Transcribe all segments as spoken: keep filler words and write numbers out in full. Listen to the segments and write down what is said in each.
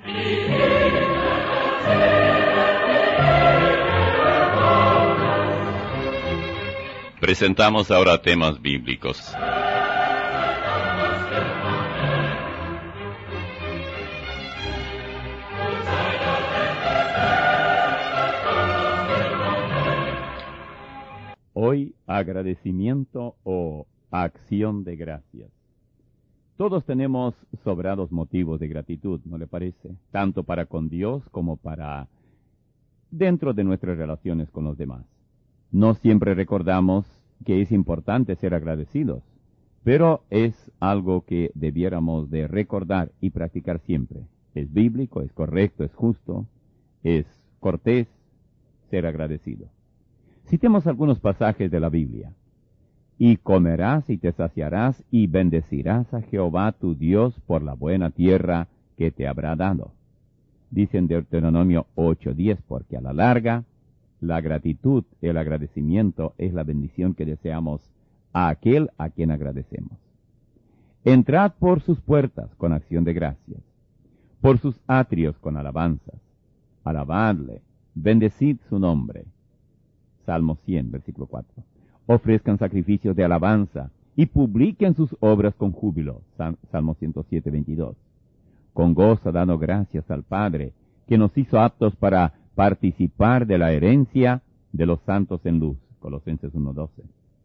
Presentamos ahora temas bíblicos. Hoy, agradecimiento o acción de gracias. Todos tenemos sobrados motivos de gratitud, ¿no le parece? Tanto para con Dios como para dentro de nuestras relaciones con los demás. No siempre recordamos que es importante ser agradecidos, pero es algo que debiéramos de recordar y practicar siempre. Es bíblico, es correcto, es justo, es cortés ser agradecido. Citemos algunos pasajes de la Biblia. Y comerás y te saciarás y bendecirás a Jehová tu Dios por la buena tierra que te habrá dado. Dice en Deuteronomio ocho diez, porque a la larga, la gratitud, el agradecimiento es la bendición que deseamos a aquel a quien agradecemos. Entrad por sus puertas con acción de gracias, por sus atrios con alabanzas. Alabadle, bendecid su nombre. Salmo cien, versículo cuatro. Ofrezcan sacrificios de alabanza y publiquen sus obras con júbilo. Salmo ciento siete, veintidós. Con gozo dando gracias al Padre, que nos hizo aptos para participar de la herencia de los santos en luz. Colosenses uno, doce.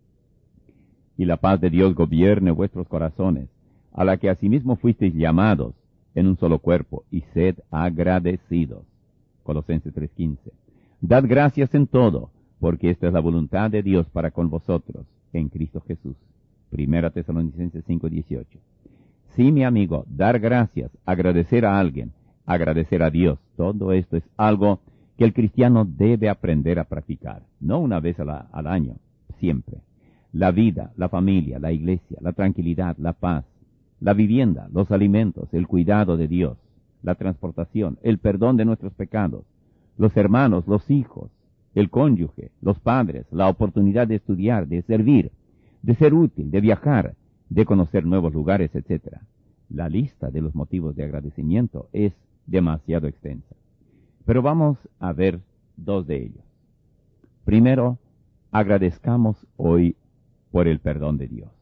Y la paz de Dios gobierne vuestros corazones, a la que asimismo fuisteis llamados en un solo cuerpo, y sed agradecidos. Colosenses tres, quince. Dad gracias en todo, porque esta es la voluntad de Dios para con vosotros, en Cristo Jesús. Primera Tesalonicenses cinco, dieciocho. Sí, mi amigo, dar gracias, agradecer a alguien, agradecer a Dios, todo esto es algo que el cristiano debe aprender a practicar, no una vez a la, al año, siempre. La vida, la familia, la iglesia, la tranquilidad, la paz, la vivienda, los alimentos, el cuidado de Dios, la transportación, el perdón de nuestros pecados, los hermanos, los hijos, el cónyuge, los padres, la oportunidad de estudiar, de servir, de ser útil, de viajar, de conocer nuevos lugares, etcétera. La lista de los motivos de agradecimiento es demasiado extensa. Pero vamos a ver dos de ellos. Primero, agradezcamos hoy por el perdón de Dios.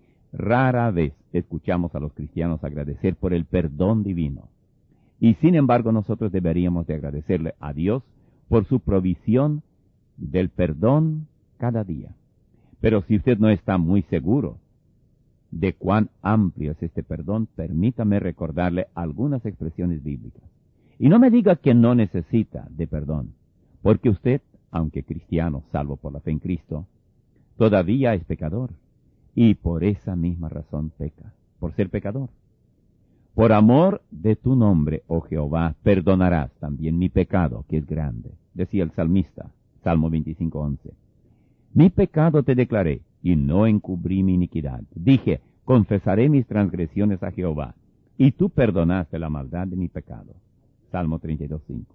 Rara vez escuchamos a los cristianos agradecer por el perdón divino. Y sin embargo nosotros deberíamos de agradecerle a Dios por su provisión del perdón cada día. Pero si usted no está muy seguro de cuán amplio es este perdón, permítame recordarle algunas expresiones bíblicas. Y no me diga que no necesita de perdón, porque usted, aunque cristiano, salvo por la fe en Cristo, todavía es pecador, y por esa misma razón peca, por ser pecador. Por amor de tu nombre, oh Jehová, perdonarás también mi pecado, que es grande, decía el salmista, Salmo veinticinco, once. Mi pecado te declaré, y no encubrí mi iniquidad. Dije, confesaré mis transgresiones a Jehová, y tú perdonaste la maldad de mi pecado. Salmo treinta y dos, cinco.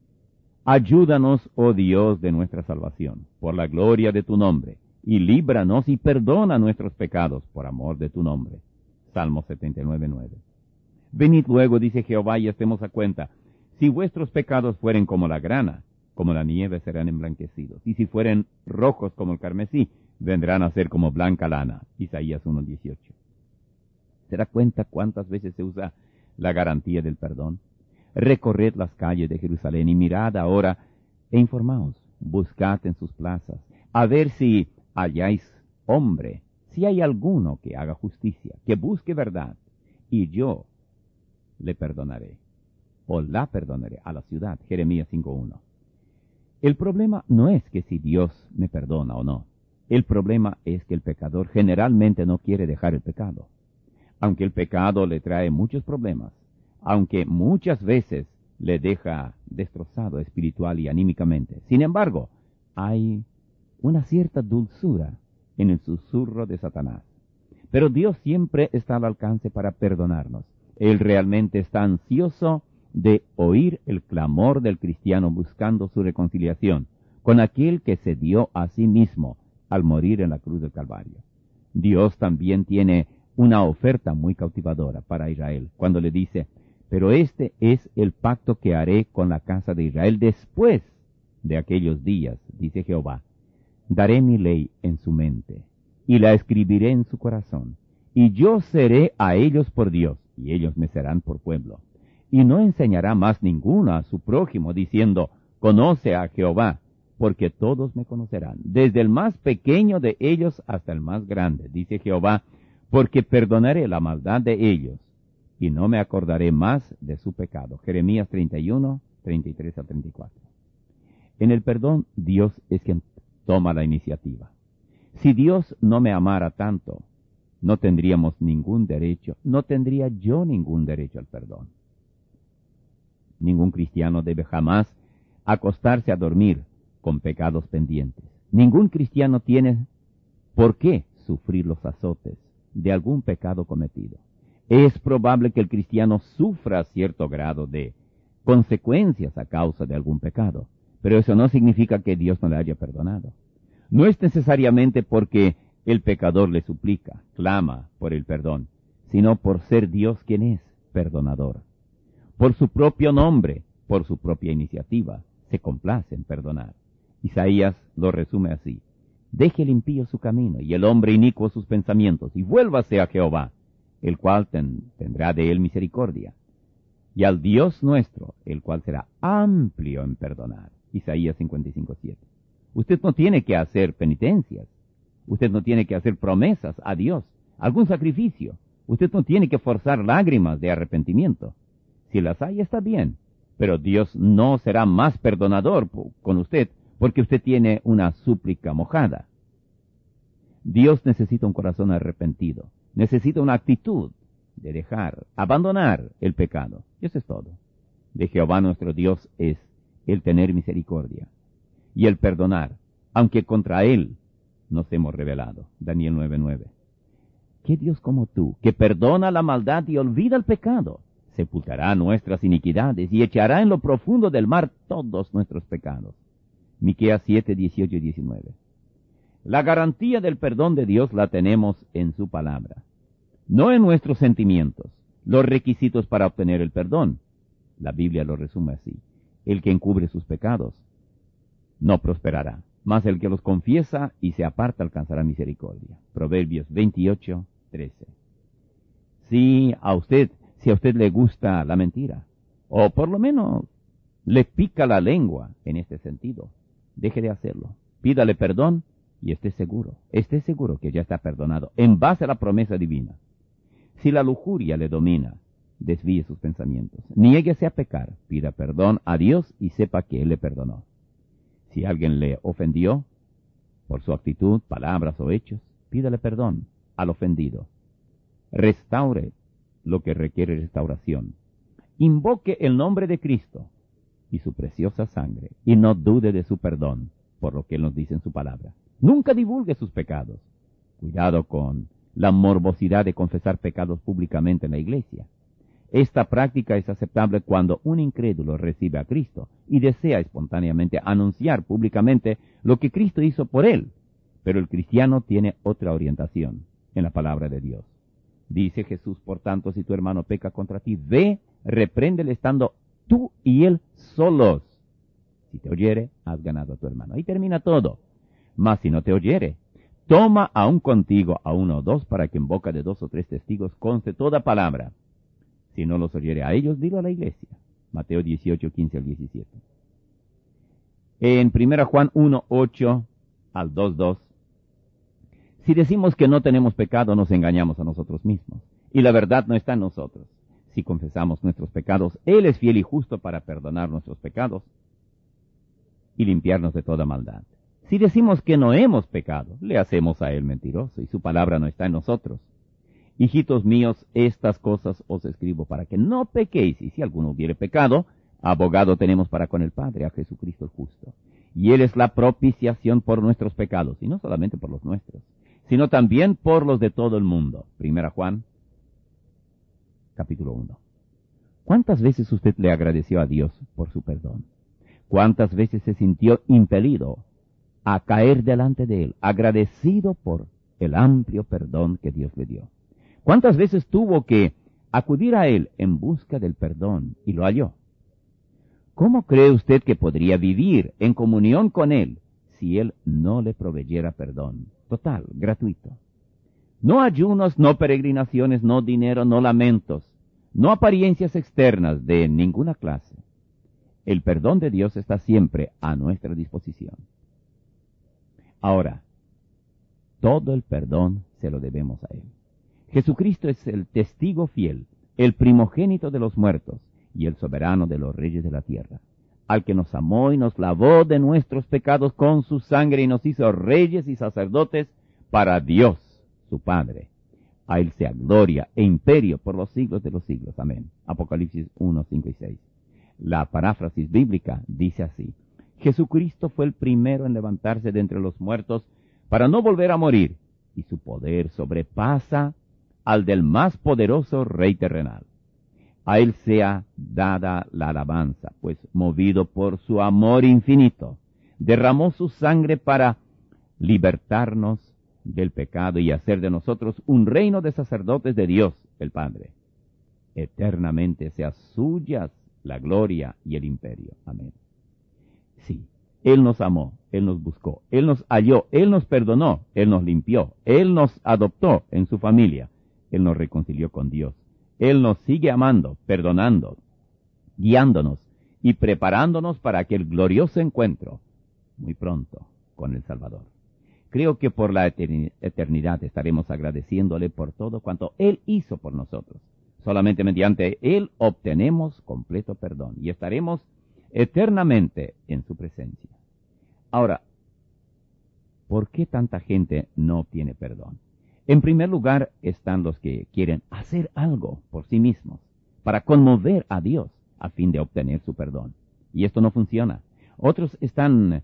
Ayúdanos, oh Dios de nuestra salvación, por la gloria de tu nombre, y líbranos y perdona nuestros pecados, por amor de tu nombre. Salmo setenta y nueve, nueve. Venid luego, dice Jehová, y estemos a cuenta. Si vuestros pecados fueren como la grana, como la nieve serán emblanquecidos. Y si fueren rojos como el carmesí, vendrán a ser como blanca lana. Isaías uno, dieciocho. ¿Se da cuenta cuántas veces se usa la garantía del perdón? Recorred las calles de Jerusalén y mirad ahora e informaos. Buscad en sus plazas, a ver si halláis hombre, si hay alguno que haga justicia, que busque verdad, y yo le perdonaré, o la perdonaré a la ciudad. Jeremías cinco, uno. El problema no es que si Dios me perdona o no. El problema es que el pecador generalmente no quiere dejar el pecado. Aunque el pecado le trae muchos problemas, aunque muchas veces le deja destrozado espiritual y anímicamente, sin embargo, hay una cierta dulzura en el susurro de Satanás. Pero Dios siempre está al alcance para perdonarnos. Él realmente está ansioso de oír el clamor del cristiano buscando su reconciliación con aquel que se dio a sí mismo al morir en la cruz del Calvario. Dios también tiene una oferta muy cautivadora para Israel cuando le dice, Pero este es el pacto que haré con la casa de Israel después de aquellos días, dice Jehová. Daré mi ley en su mente, y la escribiré en su corazón, y yo seré a ellos por Dios, y ellos me serán por pueblo. Y no enseñará más ninguno a su prójimo, diciendo, conoce a Jehová, porque todos me conocerán, desde el más pequeño de ellos hasta el más grande, dice Jehová, porque perdonaré la maldad de ellos, y no me acordaré más de su pecado. Jeremías treinta y uno, treinta y tres a treinta y cuatro. En el perdón, Dios es quien toma la iniciativa. Si Dios no me amara tanto, no tendríamos ningún derecho, no tendría yo ningún derecho al perdón. Ningún cristiano debe jamás acostarse a dormir con pecados pendientes. Ningún cristiano tiene por qué sufrir los azotes de algún pecado cometido. Es probable que el cristiano sufra cierto grado de consecuencias a causa de algún pecado, pero eso no significa que Dios no le haya perdonado. No es necesariamente porque el pecador le suplica, clama por el perdón, sino por ser Dios quien es perdonador. Por su propio nombre, por su propia iniciativa, se complace en perdonar. Isaías lo resume así: deje el impío su camino y el hombre inicuo sus pensamientos, y vuélvase a Jehová, el cual ten, tendrá de él misericordia, y al Dios nuestro, el cual será amplio en perdonar. Isaías cincuenta y cinco, siete. Usted no tiene que hacer penitencias, usted no tiene que hacer promesas a Dios, algún sacrificio, usted no tiene que forzar lágrimas de arrepentimiento. Si las hay, está bien, pero Dios no será más perdonador con usted porque usted tiene una súplica mojada. Dios necesita un corazón arrepentido, necesita una actitud de dejar, abandonar el pecado. Y eso es todo. De Jehová nuestro Dios es el tener misericordia y el perdonar, aunque contra Él nos hemos rebelado. Daniel nueve nueve. ¿Qué Dios como tú, que perdona la maldad y olvida el pecado? Sepultará nuestras iniquidades y echará en lo profundo del mar todos nuestros pecados. Miqueas siete, dieciocho y diecinueve. La garantía del perdón de Dios la tenemos en su palabra, no en nuestros sentimientos. Los requisitos para obtener el perdón, la Biblia lo resume así: el que encubre sus pecados no prosperará, mas el que los confiesa y se aparta alcanzará misericordia. Proverbios veintiocho, trece. Si a usted, si a usted le gusta la mentira, o por lo menos le pica la lengua en este sentido, deje de hacerlo. Pídale perdón y esté seguro, esté seguro que ya está perdonado en base a la promesa divina. Si la lujuria le domina, desvíe sus pensamientos, niéguese a pecar, pida perdón a Dios y sepa que Él le perdonó. Si alguien le ofendió por su actitud, palabras o hechos, pídale perdón al ofendido. Restaure lo que requiere restauración. Invoque el nombre de Cristo y su preciosa sangre, y no dude de su perdón, por lo que Él nos dice en su palabra. Nunca divulgue sus pecados. Cuidado con la morbosidad de confesar pecados públicamente en la iglesia. Esta práctica es aceptable cuando un incrédulo recibe a Cristo y desea espontáneamente anunciar públicamente lo que Cristo hizo por él, pero el cristiano tiene otra orientación en la palabra de Dios. Dice Jesús: por tanto, si tu hermano peca contra ti, ve, repréndele estando tú y él solos. Si te oyere, has ganado a tu hermano. Ahí termina todo. Mas si no te oyere, toma aún contigo a uno o dos, para que en boca de dos o tres testigos conste toda palabra. Si no los oyere a ellos, dilo a la iglesia. Mateo dieciocho, quince al diecisiete. En primera Juan uno, ocho al dos, dos. Si decimos que no tenemos pecado, nos engañamos a nosotros mismos, y la verdad no está en nosotros. Si confesamos nuestros pecados, Él es fiel y justo para perdonar nuestros pecados y limpiarnos de toda maldad. Si decimos que no hemos pecado, le hacemos a Él mentiroso, y su palabra no está en nosotros. Hijitos míos, estas cosas os escribo para que no pequéis, y si alguno hubiere pecado, abogado tenemos para con el Padre, a Jesucristo el justo. Y Él es la propiciación por nuestros pecados, y no solamente por los nuestros, sino también por los de todo el mundo. Primera Juan, capítulo uno. ¿Cuántas veces usted le agradeció a Dios por su perdón? ¿Cuántas veces se sintió impelido a caer delante de Él, agradecido por el amplio perdón que Dios le dio? ¿Cuántas veces tuvo que acudir a Él en busca del perdón, y lo halló. ¿Cómo cree usted que podría vivir en comunión con Él si Él no le proveyera perdón? Total, gratuito. No ayunos, no peregrinaciones, no dinero, no lamentos, no apariencias externas de ninguna clase. El perdón de Dios está siempre a nuestra disposición. Ahora, todo el perdón se lo debemos a Él. Jesucristo es el testigo fiel, el primogénito de los muertos y el soberano de los reyes de la tierra, al que nos amó y nos lavó de nuestros pecados con su sangre y nos hizo reyes y sacerdotes para Dios, su Padre. A Él sea gloria e imperio por los siglos de los siglos. Amén. Apocalipsis uno, cinco y seis. La paráfrasis bíblica dice así: Jesucristo fue el primero en levantarse de entre los muertos para no volver a morir, y su poder sobrepasa al del más poderoso rey terrenal. A Él sea dada la alabanza, pues movido por su amor infinito, derramó su sangre para libertarnos del pecado y hacer de nosotros un reino de sacerdotes de Dios, el Padre. Eternamente sea suyas la gloria y el imperio. Amén. Sí, Él nos amó, Él nos buscó, Él nos halló, Él nos perdonó, Él nos limpió, Él nos adoptó en su familia, Él nos reconcilió con Dios. Él nos sigue amando, perdonando, guiándonos y preparándonos para aquel glorioso encuentro muy pronto con el Salvador. Creo que por la eternidad estaremos agradeciéndole por todo cuanto Él hizo por nosotros. Solamente mediante Él obtenemos completo perdón y estaremos eternamente en su presencia. Ahora, ¿por qué tanta gente no obtiene perdón? En primer lugar están los que quieren hacer algo por sí mismos para conmover a Dios a fin de obtener su perdón. Y esto no funciona. Otros están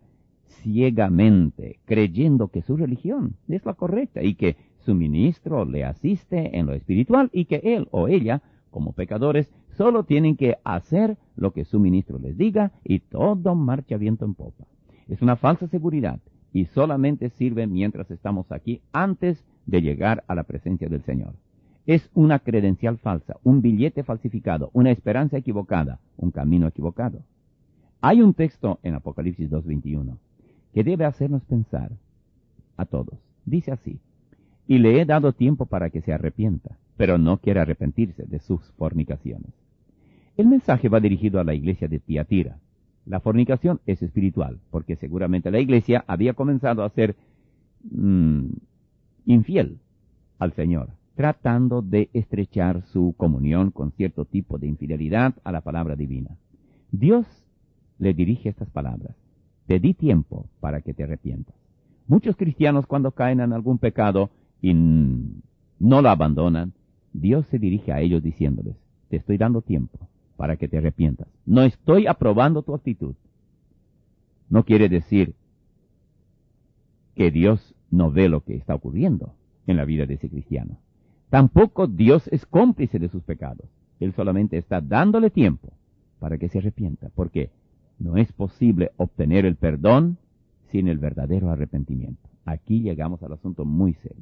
ciegamente creyendo que su religión es la correcta y que su ministro le asiste en lo espiritual y que él o ella, como pecadores, solo tienen que hacer lo que su ministro les diga y todo marcha viento en popa. Es una falsa seguridad y solamente sirve mientras estamos aquí antes de llegar a la presencia del Señor. Es una credencial falsa, un billete falsificado, una esperanza equivocada, un camino equivocado. Hay un texto en Apocalipsis dos veintiuno que debe hacernos pensar a todos. Dice así: y le he dado tiempo para que se arrepienta, pero no quiere arrepentirse de sus fornicaciones. El mensaje va dirigido a la iglesia de Tiatira. La fornicación es espiritual, porque seguramente la iglesia había comenzado a ser mmm, infiel al Señor, tratando de estrechar su comunión con cierto tipo de infidelidad a la palabra divina. Dios le dirige estas palabras: te di tiempo para que te arrepientas. Muchos cristianos, cuando caen en algún pecado y no lo abandonan, Dios se dirige a ellos diciéndoles: te estoy dando tiempo para que te arrepientas. No estoy aprobando tu actitud. No quiere decir que Dios no ve lo que está ocurriendo en la vida de ese cristiano. Tampoco Dios es cómplice de sus pecados. Él solamente está dándole tiempo para que se arrepienta, porque no es posible obtener el perdón sin el verdadero arrepentimiento. Aquí llegamos al asunto muy serio.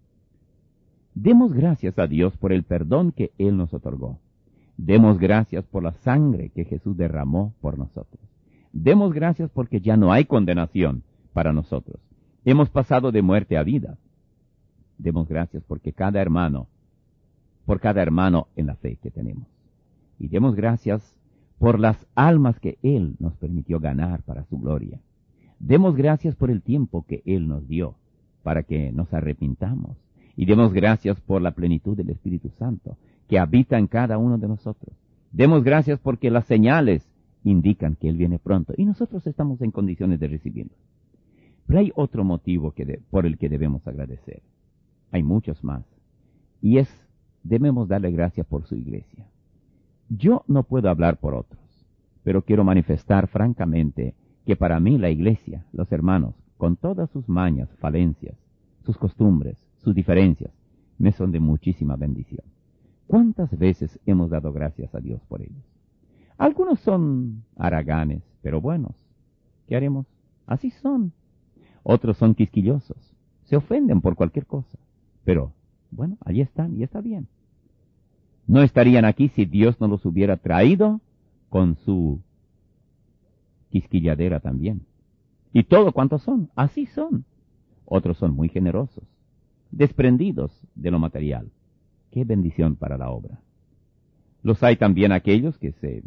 Demos gracias a Dios por el perdón que Él nos otorgó. Demos gracias por la sangre que Jesús derramó por nosotros. Demos gracias porque ya no hay condenación para nosotros. Hemos pasado de muerte a vida. Demos gracias porque cada hermano, por cada hermano en la fe que tenemos. Y demos gracias por las almas que Él nos permitió ganar para su gloria. Demos gracias por el tiempo que Él nos dio para que nos arrepintamos. Y demos gracias por la plenitud del Espíritu Santo que habita en cada uno de nosotros. Demos gracias porque las señales indican que Él viene pronto y nosotros estamos en condiciones de recibirlo. Pero hay otro motivo que de, por el que debemos agradecer. Hay muchos más. Y es, debemos darle gracias por su iglesia. Yo no puedo hablar por otros, pero quiero manifestar francamente que para mí la iglesia, los hermanos, con todas sus mañas, falencias, sus costumbres, sus diferencias, me son de muchísima bendición. ¿Cuántas veces hemos dado gracias a Dios por ellos? Algunos son haraganes, pero buenos. ¿Qué haremos? Así son. Otros son quisquillosos, se ofenden por cualquier cosa. Pero, bueno, allí están y está bien. No estarían aquí si Dios no los hubiera traído con su quisquilladera también. Y todo cuanto son, así son. Otros son muy generosos, desprendidos de lo material. ¡Qué bendición para la obra! Los hay también aquellos que se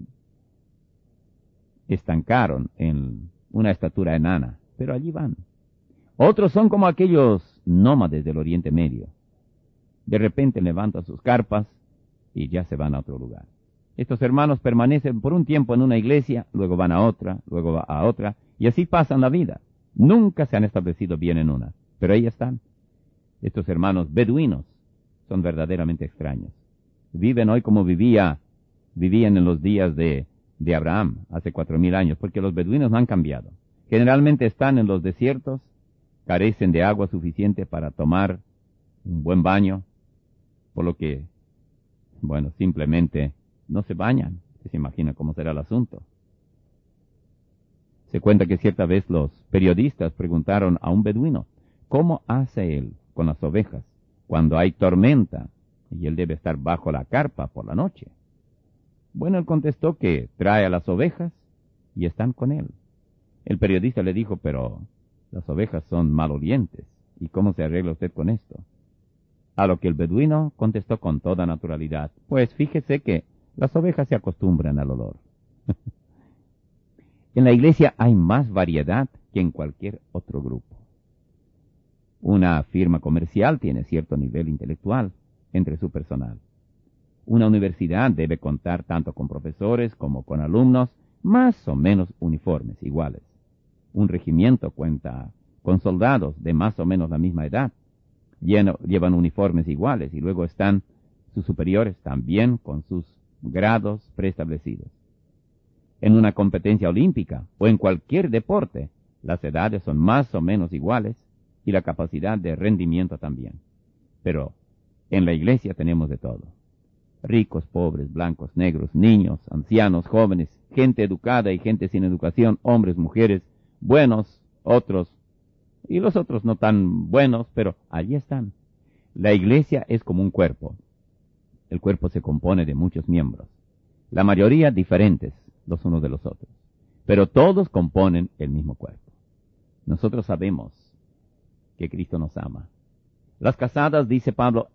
estancaron en una estatura enana, pero allí van. Otros son como aquellos nómades del Oriente Medio. De repente levantan sus carpas y ya se van a otro lugar. Estos hermanos permanecen por un tiempo en una iglesia, luego van a otra, luego a otra, y así pasan la vida. Nunca se han establecido bien en una, pero ahí están. Estos hermanos beduinos son verdaderamente extraños. Viven hoy como vivía, vivían en los días de, de Abraham, hace cuatro mil años, porque los beduinos no han cambiado. Generalmente están en los desiertos, carecen de agua suficiente para tomar un buen baño, por lo que, bueno, simplemente no se bañan. Usted se imagina cómo será el asunto. Se cuenta que cierta vez los periodistas preguntaron a un beduino, ¿cómo hace él con las ovejas cuando hay tormenta y él debe estar bajo la carpa por la noche? Bueno, él contestó que trae a las ovejas y están con él. El periodista le dijo, pero las ovejas son malolientes, ¿y cómo se arregla usted con esto? A lo que el beduino contestó con toda naturalidad, pues fíjese que las ovejas se acostumbran al olor. En la iglesia hay más variedad que en cualquier otro grupo. Una firma comercial tiene cierto nivel intelectual entre su personal. Una universidad debe contar tanto con profesores como con alumnos más o menos uniformes, iguales. Un regimiento cuenta con soldados de más o menos la misma edad. Lleno, llevan uniformes iguales y luego están sus superiores también con sus grados preestablecidos. En una competencia olímpica o en cualquier deporte, las edades son más o menos iguales y la capacidad de rendimiento también. Pero en la iglesia tenemos de todo. Ricos, pobres, blancos, negros, niños, ancianos, jóvenes, gente educada y gente sin educación, hombres, mujeres, buenos, otros, y los otros no tan buenos, pero allí están. La iglesia es como un cuerpo. El cuerpo se compone de muchos miembros, la mayoría diferentes los unos de los otros, pero todos componen el mismo cuerpo. Nosotros sabemos que Cristo nos ama. Las casadas, dice Pablo,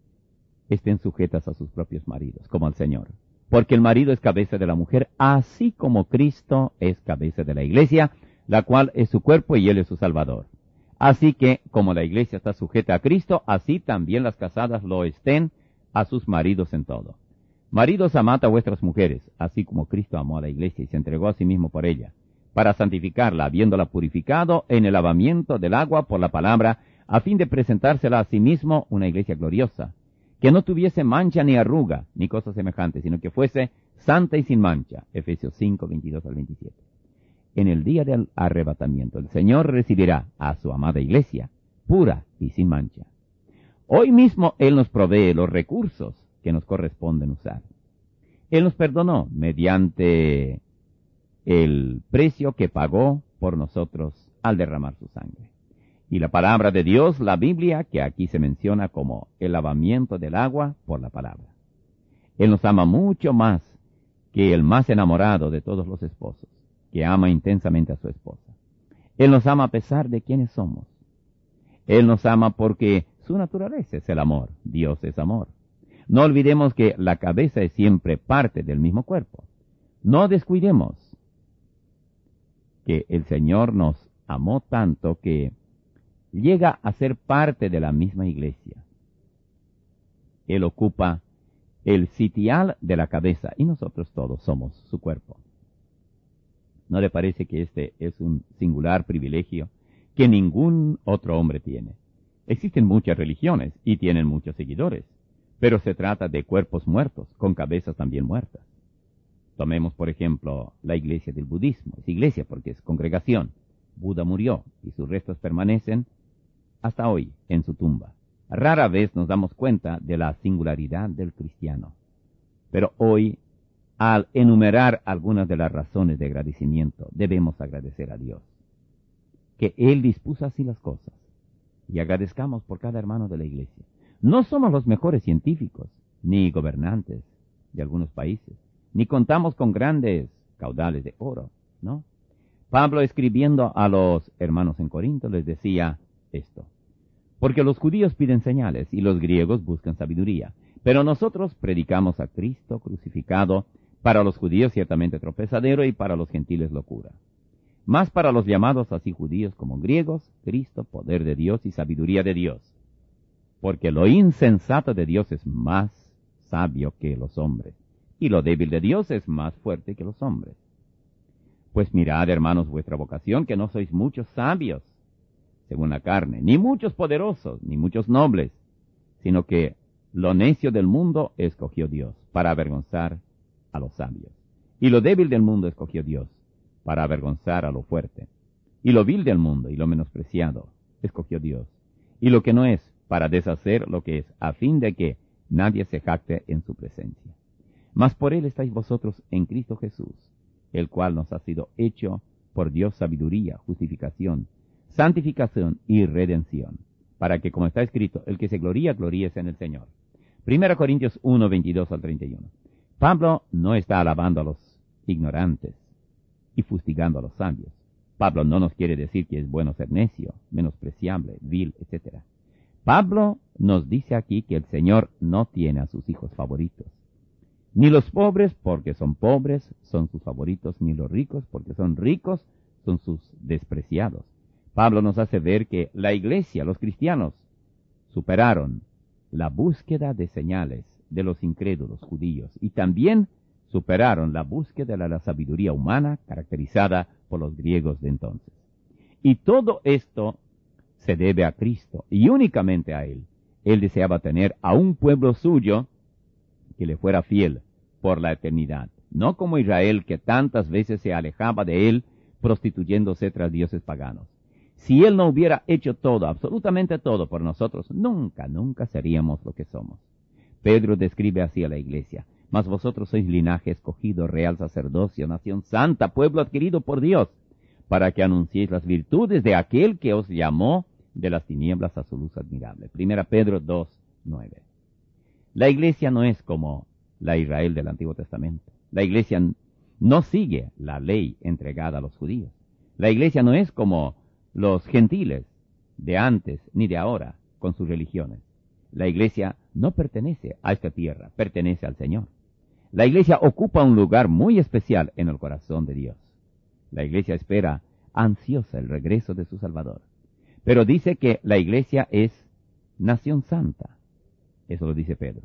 estén sujetas a sus propios maridos, como al Señor, porque el marido es cabeza de la mujer, así como Cristo es cabeza de la iglesia, la cual es su cuerpo y Él es su Salvador. Así que, como la iglesia está sujeta a Cristo, así también las casadas lo estén a sus maridos en todo. Maridos, amad a vuestras mujeres, así como Cristo amó a la iglesia y se entregó a sí mismo por ella, para santificarla, habiéndola purificado en el lavamiento del agua por la palabra, a fin de presentársela a sí mismo una iglesia gloriosa, que no tuviese mancha ni arruga, ni cosa semejante, sino que fuese santa y sin mancha. Efesios cinco, veintidós al veintisiete. En el día del arrebatamiento, el Señor recibirá a su amada iglesia, pura y sin mancha. Hoy mismo Él nos provee los recursos que nos corresponden usar. Él nos perdonó mediante el precio que pagó por nosotros al derramar su sangre. Y la palabra de Dios, la Biblia, que aquí se menciona como el lavamiento del agua por la palabra. Él nos ama mucho más que el más enamorado de todos los esposos, que ama intensamente a su esposa. Él nos ama a pesar de quienes somos. Él nos ama porque su naturaleza es el amor. Dios es amor. No olvidemos que la cabeza es siempre parte del mismo cuerpo. No descuidemos que el Señor nos amó tanto que llega a ser parte de la misma iglesia. Él ocupa el sitial de la cabeza y nosotros todos somos su cuerpo. ¿No le parece que este es un singular privilegio que ningún otro hombre tiene? Existen muchas religiones y tienen muchos seguidores, pero se trata de cuerpos muertos, con cabezas también muertas. Tomemos, por ejemplo, la iglesia del budismo. Es iglesia porque es congregación. Buda murió y sus restos permanecen hasta hoy en su tumba. Rara vez nos damos cuenta de la singularidad del cristiano. Pero hoy, al enumerar algunas de las razones de agradecimiento, debemos agradecer a Dios, que Él dispuso así las cosas. Y agradezcamos por cada hermano de la iglesia. No somos los mejores científicos, ni gobernantes de algunos países, ni contamos con grandes caudales de oro, ¿no? Pablo, escribiendo a los hermanos en Corinto, les decía esto: porque los judíos piden señales y los griegos buscan sabiduría, pero nosotros predicamos a Cristo crucificado, para los judíos ciertamente tropezadero y para los gentiles locura. Mas para los llamados así judíos como griegos, Cristo poder de Dios y sabiduría de Dios. Porque lo insensato de Dios es más sabio que los hombres, y lo débil de Dios es más fuerte que los hombres. Pues mirad, hermanos, vuestra vocación, que no sois muchos sabios, según la carne, ni muchos poderosos, ni muchos nobles, sino que lo necio del mundo escogió Dios, para avergonzar a los sabios. Y lo débil del mundo escogió Dios, para avergonzar a lo fuerte. Y lo vil del mundo y lo menospreciado escogió Dios, y lo que no es, para deshacer lo que es, a fin de que nadie se jacte en su presencia. Mas por él estáis vosotros en Cristo Jesús, el cual nos ha sido hecho por Dios sabiduría, justificación, santificación y redención, para que, como está escrito, el que se gloría, gloríese en el Señor. Primera Corintios uno, veintidós al treinta y uno. Pablo no está alabando a los ignorantes y fustigando a los sabios. Pablo no nos quiere decir que es bueno ser necio, menospreciable, vil, etcétera. Pablo nos dice aquí que el Señor no tiene a sus hijos favoritos. Ni los pobres, porque son pobres, son sus favoritos, ni los ricos, porque son ricos, son sus despreciados. Pablo nos hace ver que la iglesia, los cristianos, superaron la búsqueda de señales de los incrédulos judíos y también superaron la búsqueda de la sabiduría humana caracterizada por los griegos de entonces. Y todo esto se debe a Cristo y únicamente a Él. Él deseaba tener a un pueblo suyo que le fuera fiel por la eternidad, no como Israel, que tantas veces se alejaba de Él prostituyéndose tras dioses paganos. Si Él no hubiera hecho todo, absolutamente todo por nosotros, nunca, nunca seríamos lo que somos. Pedro describe así a la iglesia: mas vosotros sois linaje escogido, real sacerdocio, nación santa, pueblo adquirido por Dios, para que anunciéis las virtudes de aquel que os llamó de las tinieblas a su luz admirable. Primera Pedro dos, nueve. La iglesia no es como la Israel del Antiguo Testamento. La iglesia no sigue la ley entregada a los judíos. La iglesia no es como los gentiles de antes ni de ahora con sus religiones. La iglesia no pertenece a esta tierra, pertenece al Señor. La iglesia ocupa un lugar muy especial en el corazón de Dios. La iglesia espera ansiosa el regreso de su Salvador. Pero dice que la iglesia es nación santa. Eso lo dice Pedro.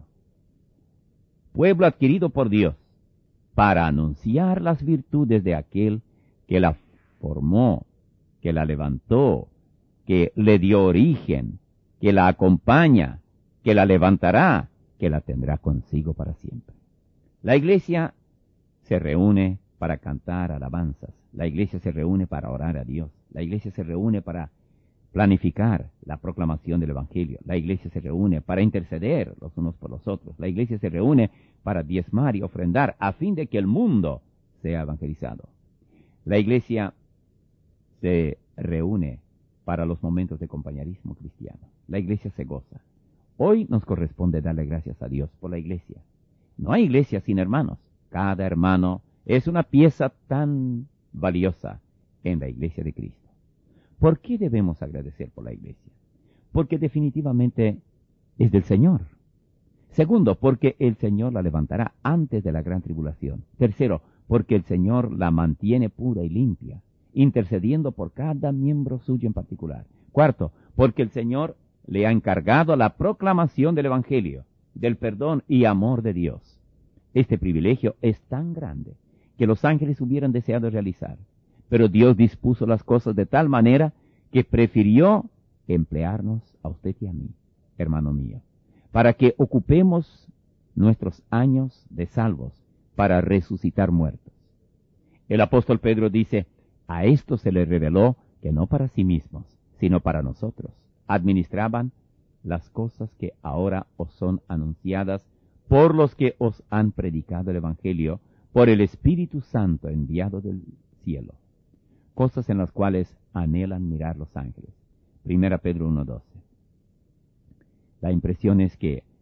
Pueblo adquirido por Dios, para anunciar las virtudes de aquel que la formó, que la levantó, que le dio origen, que la acompaña, que la levantará, que la tendrá consigo para siempre. La iglesia se reúne para cantar alabanzas. La iglesia se reúne para orar a Dios. La iglesia se reúne para planificar la proclamación del Evangelio. La iglesia se reúne para interceder los unos por los otros. La iglesia se reúne para diezmar y ofrendar a fin de que el mundo sea evangelizado. La iglesia se reúne para los momentos de compañerismo cristiano. La iglesia se goza. Hoy nos corresponde darle gracias a Dios por la iglesia. No hay iglesia sin hermanos. Cada hermano es una pieza tan valiosa en la iglesia de Cristo. ¿Por qué debemos agradecer por la iglesia? Porque definitivamente es del Señor. Segundo, porque el Señor la levantará antes de la gran tribulación. Tercero, porque el Señor la mantiene pura y limpia, intercediendo por cada miembro suyo en particular. Cuarto, porque el Señor le ha encargado la proclamación del Evangelio, del perdón y amor de Dios. Este privilegio es tan grande que los ángeles hubieran deseado realizar, pero Dios dispuso las cosas de tal manera que prefirió emplearnos a usted y a mí, hermano mío, para que ocupemos nuestros años de salvos para resucitar muertos. El apóstol Pedro dice: a esto se le reveló que no para sí mismos, sino para nosotros, administraban las cosas que ahora os son anunciadas por los que os han predicado el Evangelio, por el Espíritu Santo enviado del cielo, cosas en las cuales anhelan mirar los ángeles. Primera Pedro uno doce. La impresión es que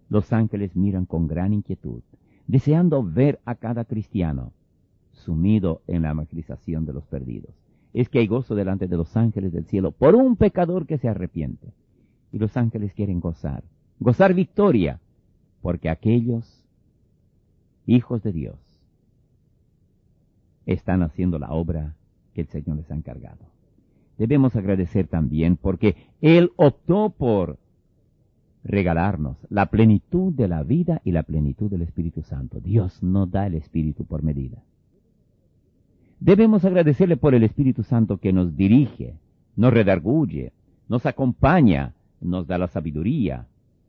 Los ángeles miran con gran inquietud, deseando ver a cada cristiano sumido en la evangelización de los perdidos. Es que hay gozo delante de los ángeles del cielo por un pecador que se arrepiente. Y los ángeles quieren gozar, gozar victoria, porque aquellos hijos de Dios están haciendo la obra que el Señor les ha encargado. Debemos agradecer también porque Él optó por regalarnos la plenitud de la vida y la plenitud del Espíritu Santo. Dios no da el Espíritu por medida. Debemos agradecerle por el Espíritu Santo que nos dirige, nos redarguye, nos acompaña, nos da la sabiduría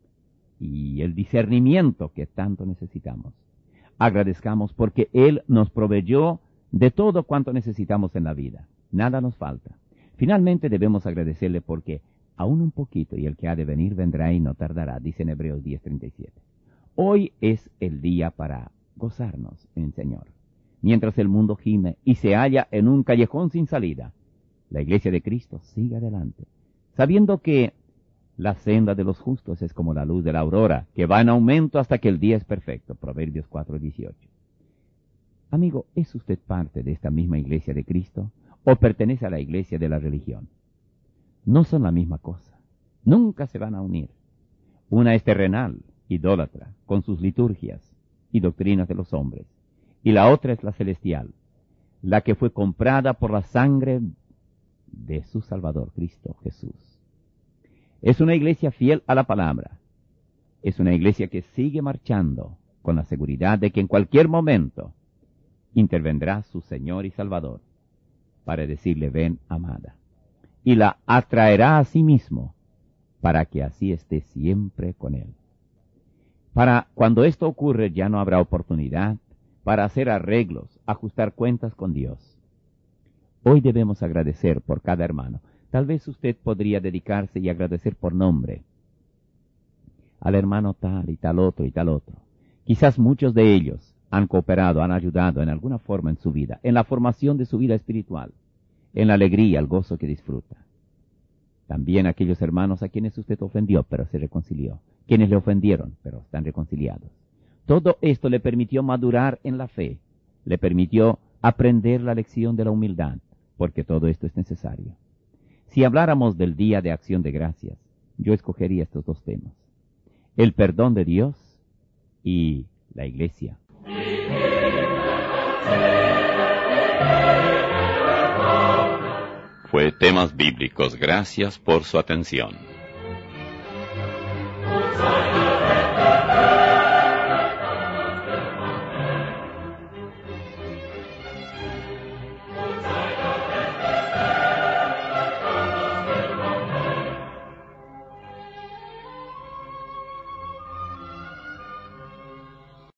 y el discernimiento que tanto necesitamos. Agradezcamos porque Él nos proveyó de todo cuanto necesitamos en la vida. Nada nos falta. Finalmente debemos agradecerle porque aún un poquito y el que ha de venir vendrá y no tardará, dice en Hebreos diez treinta y siete. Hoy es el día para gozarnos en el Señor. Mientras el mundo gime y se halla en un callejón sin salida, la iglesia de Cristo sigue adelante, sabiendo que la senda de los justos es como la luz de la aurora, que va en aumento hasta que el día es perfecto. Proverbios cuatro dieciocho. Amigo, ¿es usted parte de esta misma iglesia de Cristo o pertenece a la iglesia de la religión? No son la misma cosa. Nunca se van a unir. Una es terrenal, idólatra, con sus liturgias y doctrinas de los hombres. Y la otra es la celestial, la que fue comprada por la sangre de su Salvador, Cristo Jesús. Es una iglesia fiel a la palabra. Es una iglesia que sigue marchando con la seguridad de que en cualquier momento intervendrá su Señor y Salvador para decirle, ven, amada. Y la atraerá a sí mismo para que así esté siempre con Él. Para cuando esto ocurre ya no habrá oportunidad para hacer arreglos, ajustar cuentas con Dios. Hoy debemos agradecer por cada hermano. Tal vez usted podría dedicarse y agradecer por nombre al hermano tal y tal otro y tal otro. Quizás muchos de ellos han cooperado, han ayudado en alguna forma en su vida, en la formación de su vida espiritual, en la alegría, el gozo que disfruta. También aquellos hermanos a quienes usted ofendió, pero se reconcilió. Quienes le ofendieron, pero están reconciliados. Todo esto le permitió madurar en la fe, le permitió aprender la lección de la humildad, porque todo esto es necesario. Si habláramos del Día de Acción de Gracias, yo escogería estos dos temas: el perdón de Dios y la Iglesia. Fue Temas Bíblicos. Gracias por su atención.